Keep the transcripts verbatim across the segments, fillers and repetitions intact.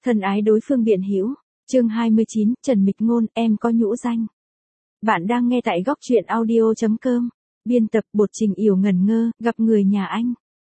Thân ái đối phương biện hữu. Chương hai mươi chín, Trần Mịch Ngôn, em có nhũ danh. Bạn đang nghe tại góc truyện audio chấm com. Biên tập Bột Trình Yểu ngẩn ngơ, gặp người nhà anh.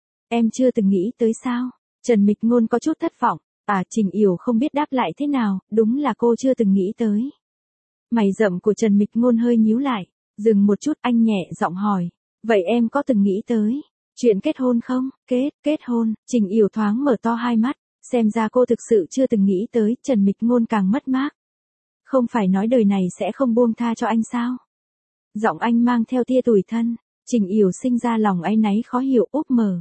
Em chưa từng nghĩ tới sao? Trần Mịch Ngôn có chút thất vọng. À, Trình Yểu không biết đáp lại thế nào, đúng là cô chưa từng nghĩ tới. Mày rậm của Trần Mịch Ngôn hơi nhíu lại, dừng một chút, anh nhẹ giọng hỏi. Vậy em có từng nghĩ tới chuyện kết hôn không? Kết, kết hôn, Trình Yểu thoáng mở to hai mắt, xem ra cô thực sự chưa từng nghĩ tới. Trần Mịch Ngôn càng mất mát. Không phải nói đời này sẽ không buông tha cho anh sao? Giọng anh mang theo tia tủi thân. Trình Yểu sinh ra lòng áy náy khó hiểu, úp mở.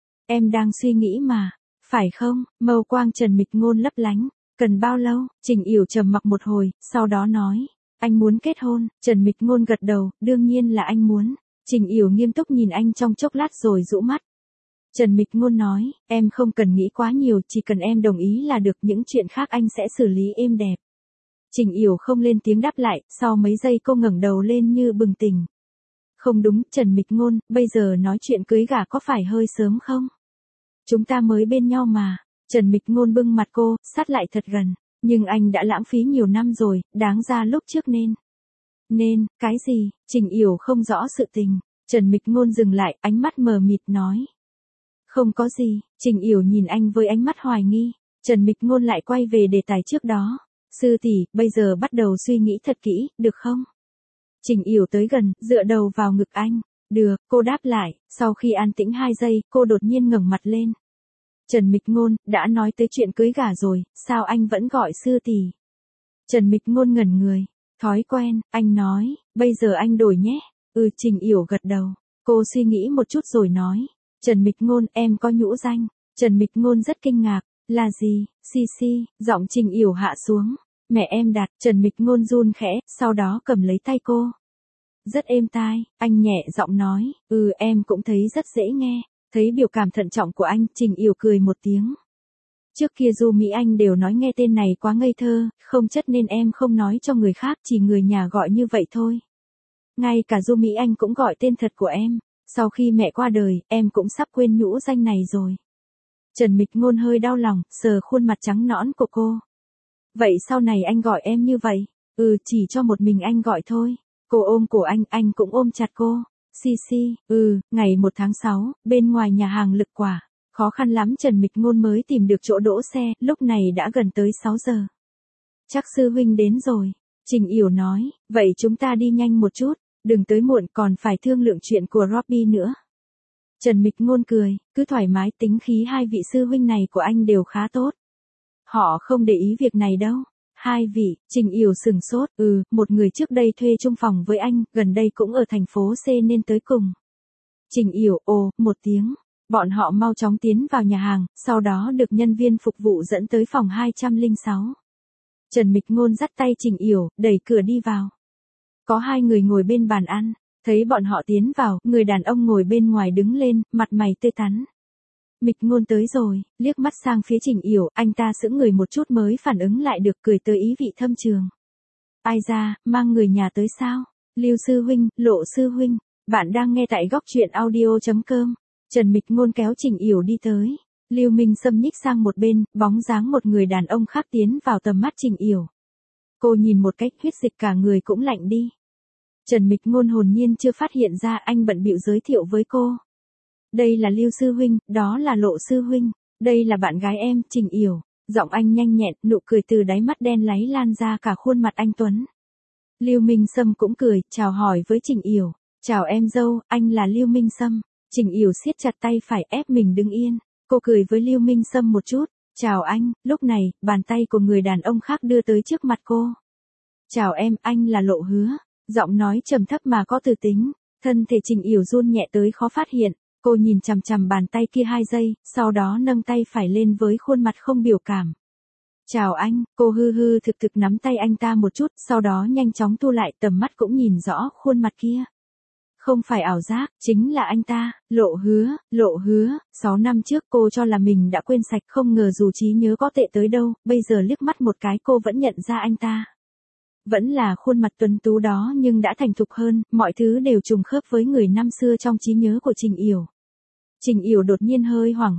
Em đang suy nghĩ mà, phải không? Mâu quang Trần Mịch Ngôn lấp lánh. Cần bao lâu? Trình Yểu trầm mặc một hồi, sau đó nói. Anh muốn kết hôn. Trần Mịch Ngôn gật đầu, đương nhiên là anh muốn. Trình Yểu nghiêm túc nhìn anh trong chốc lát rồi rũ mắt. Trần Mịch Ngôn nói, em không cần nghĩ quá nhiều, chỉ cần em đồng ý là được, những chuyện khác anh sẽ xử lý êm đẹp. Trình Yểu không lên tiếng đáp lại, sau mấy giây cô ngẩng đầu lên như bừng tỉnh. Không đúng, Trần Mịch Ngôn, bây giờ nói chuyện cưới gả có phải hơi sớm không? Chúng ta mới bên nhau mà. Trần Mịch Ngôn bưng mặt cô, sát lại thật gần. Nhưng anh đã lãng phí nhiều năm rồi, đáng ra lúc trước nên. Nên, cái gì? Trình Yểu không rõ sự tình. Trần Mịch Ngôn dừng lại, ánh mắt mờ mịt nói. Không có gì. Trình Yểu nhìn anh với ánh mắt hoài nghi. Trần Mịch Ngôn lại quay về đề tài trước đó. Sư tỷ, bây giờ bắt đầu suy nghĩ thật kỹ, được không? Trình Yểu tới gần, dựa đầu vào ngực anh. Được, cô đáp lại. Sau khi an tĩnh hai giây, cô đột nhiên ngẩng mặt lên. Trần Mịch Ngôn, đã nói tới chuyện cưới gả rồi, sao anh vẫn gọi sư tỷ? Trần Mịch Ngôn ngẩn người. Thói quen, anh nói, bây giờ anh đổi nhé. Ừ, Trình Yểu gật đầu. Cô suy nghĩ một chút rồi nói. Trần Mịch Ngôn, em có nhũ danh. Trần Mịch Ngôn rất kinh ngạc. Là gì? Si Si, giọng Trình Yểu hạ xuống. Mẹ em đặt. Trần Mịch Ngôn run khẽ, sau đó cầm lấy tay cô. Rất êm tai, anh nhẹ giọng nói. Ừ, em cũng thấy rất dễ nghe. Thấy biểu cảm thận trọng của anh, Trình Yểu cười một tiếng. Trước kia Du Mỹ Anh đều nói nghe tên này quá ngây thơ, không chất nên em không nói cho người khác, chỉ người nhà gọi như vậy thôi. Ngay cả Du Mỹ Anh cũng gọi tên thật của em. Sau khi mẹ qua đời, em cũng sắp quên nhũ danh này rồi. Trần Mịch Ngôn hơi đau lòng, sờ khuôn mặt trắng nõn của cô. Vậy sau này anh gọi em như vậy? Ừ, chỉ cho một mình anh gọi thôi. Cô ôm cổ anh, anh cũng ôm chặt cô. Si Si, ừ, ngày một tháng sáu, bên ngoài nhà hàng Lực Quả. Khó khăn lắm Trần Mịch Ngôn mới tìm được chỗ đỗ xe, lúc này đã gần tới sáu giờ. Chắc sư huynh đến rồi. Trình Yểu nói, vậy chúng ta đi nhanh một chút, đừng tới muộn, còn phải thương lượng chuyện của Robbie nữa. Trần Mịch Ngôn cười, cứ thoải mái, tính khí hai vị sư huynh này của anh đều khá tốt. Họ không để ý việc này đâu. Hai vị, Trình Yểu sừng sốt, ừ, một người trước đây thuê chung phòng với anh, gần đây cũng ở thành phố C nên tới cùng. Trình Yểu, ồ, một tiếng. Bọn họ mau chóng tiến vào nhà hàng, sau đó được nhân viên phục vụ dẫn tới phòng hai không sáu. Trần Mịch Ngôn dắt tay Trình Yểu, đẩy cửa đi vào. Có hai người ngồi bên bàn ăn, thấy bọn họ tiến vào, người đàn ông ngồi bên ngoài đứng lên, mặt mày tươi tắn. Mịch Ngôn tới rồi, liếc mắt sang phía Trình Yểu, anh ta sững người một chút mới phản ứng lại được, cười tới ý vị thâm trường. Ai ra, mang người nhà tới sao? Lưu sư huynh, Lộ sư huynh, bạn đang nghe tại góc truyện audio chấm com. Trần Mịch Ngôn kéo Trình Yểu đi tới. Lưu Minh Sâm nhích sang một bên, bóng dáng một người đàn ông khác tiến vào tầm mắt Trình Yểu. Cô nhìn một cách, huyết dịch cả người cũng lạnh đi. Trần Mịch Ngôn hồn nhiên chưa phát hiện ra, anh bận bịu giới thiệu với cô. Đây là Lưu sư huynh, đó là Lộ sư huynh, đây là bạn gái em, Trình Yểu. Giọng anh nhanh nhẹn, nụ cười từ đáy mắt đen láy lan ra cả khuôn mặt anh tuấn. Lưu Minh Sâm cũng cười, chào hỏi với Trình Yểu. Chào em dâu, anh là Lưu Minh Sâm. Trình Yểu siết chặt tay phải, ép mình đứng yên. Cô cười với Lưu Minh Sâm một chút. Chào anh. Lúc này, bàn tay của người đàn ông khác đưa tới trước mặt cô. Chào em, anh là Lộ Hứa. Giọng nói trầm thấp mà có từ tính. Thân thể Trình Yểu run nhẹ tới khó phát hiện. Cô nhìn chằm chằm bàn tay kia hai giây, sau đó nâng tay phải lên với khuôn mặt không biểu cảm. Chào anh. Cô hư hư thực thực nắm tay anh ta một chút, sau đó nhanh chóng thu lại, tầm mắt cũng nhìn rõ khuôn mặt kia. Không phải ảo giác, chính là anh ta, Lộ Hứa, Lộ Hứa. Sáu năm trước cô cho là mình đã quên sạch, không ngờ dù trí nhớ có tệ tới đâu, bây giờ liếc mắt một cái cô vẫn nhận ra anh ta. Vẫn là khuôn mặt tuấn tú đó nhưng đã thành thục hơn, mọi thứ đều trùng khớp với người năm xưa trong trí nhớ của Trình Yểu. Trình Yểu đột nhiên hơi hoảng hốt,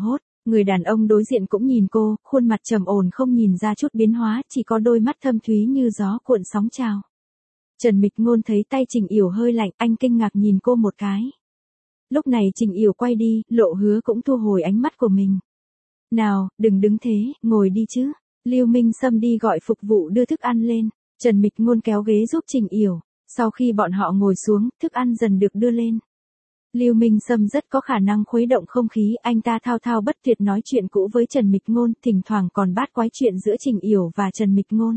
Người đàn ông đối diện cũng nhìn cô, khuôn mặt trầm ổn không nhìn ra chút biến hóa, chỉ có đôi mắt thâm thúy như gió cuộn sóng trào. Trần Mịch Ngôn thấy tay Trình Yểu hơi lạnh, anh kinh ngạc nhìn cô một cái. Lúc này Trình Yểu quay đi, Lộ Hứa cũng thu hồi ánh mắt của mình. Nào, đừng đứng thế, ngồi đi chứ. Lưu Minh Sâm đi gọi phục vụ đưa thức ăn lên. Trần Mịch Ngôn kéo ghế giúp Trình Yểu. Sau khi bọn họ ngồi xuống, thức ăn dần được đưa lên. Lưu Minh Sâm rất có khả năng khuấy động không khí, anh ta thao thao bất tuyệt nói chuyện cũ với Trần Mịch Ngôn, thỉnh thoảng còn bát quái chuyện giữa Trình Yểu và Trần Mịch Ngôn.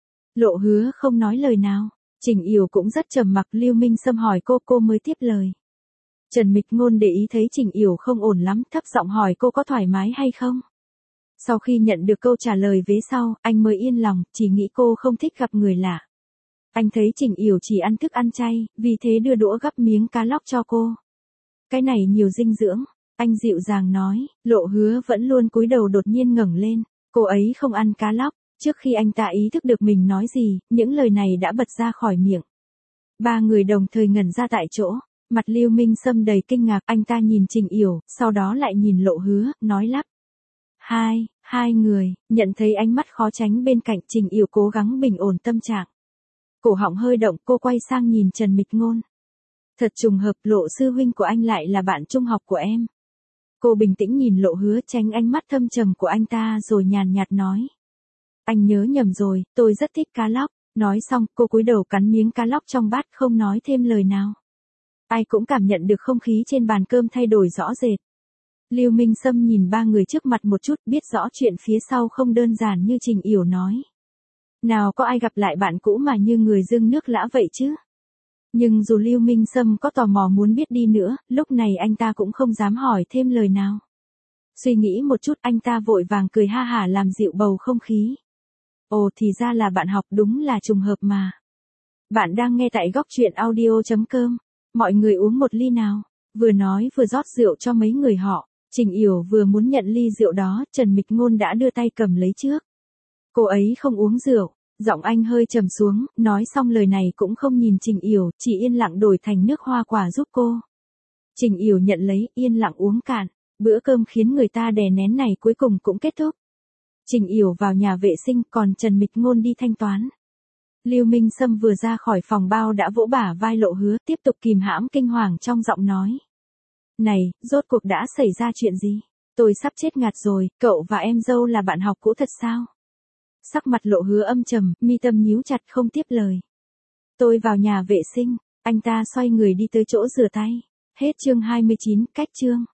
Lộ Hứa không nói lời nào, Trình Yểu cũng rất trầm mặc, Lưu Minh Sâm hỏi cô, cô mới tiếp lời. Trần Mịch Ngôn để ý thấy Trình Yểu không ổn lắm, thấp giọng hỏi cô có thoải mái hay không. Sau khi nhận được câu trả lời vế sau, anh mới yên lòng, chỉ nghĩ cô không thích gặp người lạ. Anh thấy Trình Yểu chỉ ăn thức ăn chay, vì thế đưa đũa gắp miếng cá lóc cho cô. Cái này nhiều dinh dưỡng, anh dịu dàng nói. Lộ Hứa vẫn luôn cúi đầu đột nhiên ngẩng lên, cô ấy không ăn cá lóc. Trước khi anh ta ý thức được mình nói gì, những lời này đã bật ra khỏi miệng. Ba người đồng thời ngẩn ra tại chỗ, mặt Lưu Minh Sâm đầy kinh ngạc, anh ta nhìn Trình Yểu, sau đó lại nhìn Lộ Hứa, nói lắp. Hai, hai người, nhận thấy ánh mắt khó tránh bên cạnh, Trình Yểu cố gắng bình ổn tâm trạng. Cổ họng hơi động, cô quay sang nhìn Trần Mịch Ngôn. Thật trùng hợp, Lộ sư huynh của anh lại là bạn trung học của em. Cô bình tĩnh nhìn Lộ Hứa, tránh ánh mắt thâm trầm của anh ta rồi nhàn nhạt nói. Anh nhớ nhầm rồi, tôi rất thích cá lóc. Nói xong, cô cúi đầu cắn miếng cá lóc trong bát, không nói thêm lời nào. Ai cũng cảm nhận được không khí trên bàn cơm thay đổi rõ rệt. Lưu Minh Sâm nhìn ba người trước mặt một chút, biết rõ chuyện phía sau không đơn giản như Trình Yểu nói. Nào có ai gặp lại bạn cũ mà như người dưng nước lã vậy chứ. Nhưng dù Lưu Minh Sâm có tò mò muốn biết đi nữa, lúc này anh ta cũng không dám hỏi thêm lời nào. Suy nghĩ một chút, anh ta vội vàng cười ha hả làm dịu bầu không khí. Ồ, thì ra là bạn học, đúng là trùng hợp mà. Bạn đang nghe tại góc truyện audio chấm com. Mọi người uống một ly nào. Vừa nói vừa rót rượu cho mấy người họ. Trình Yểu vừa muốn nhận ly rượu đó, Trần Mịch Ngôn đã đưa tay cầm lấy trước. Cô ấy không uống rượu. Giọng anh hơi trầm xuống, nói xong lời này cũng không nhìn Trình Yểu, chỉ yên lặng đổi thành nước hoa quả giúp cô. Trình Yểu nhận lấy, yên lặng uống cạn. Bữa cơm khiến người ta đè nén này cuối cùng cũng kết thúc. Trình Yểu vào nhà vệ sinh, còn Trần Mịch Ngôn đi thanh toán. Lưu Minh Sâm vừa ra khỏi phòng bao đã vỗ bả vai Lộ Hứa, tiếp tục kìm hãm kinh hoàng trong giọng nói. Này, rốt cuộc đã xảy ra chuyện gì? Tôi sắp chết ngạt rồi, cậu và em dâu là bạn học cũ thật sao? Sắc mặt Lộ Hứa âm trầm, mi tâm nhíu chặt không tiếp lời. Tôi vào nhà vệ sinh, anh ta xoay người đi tới chỗ rửa tay. Hết chương hai mươi chín, cách chương.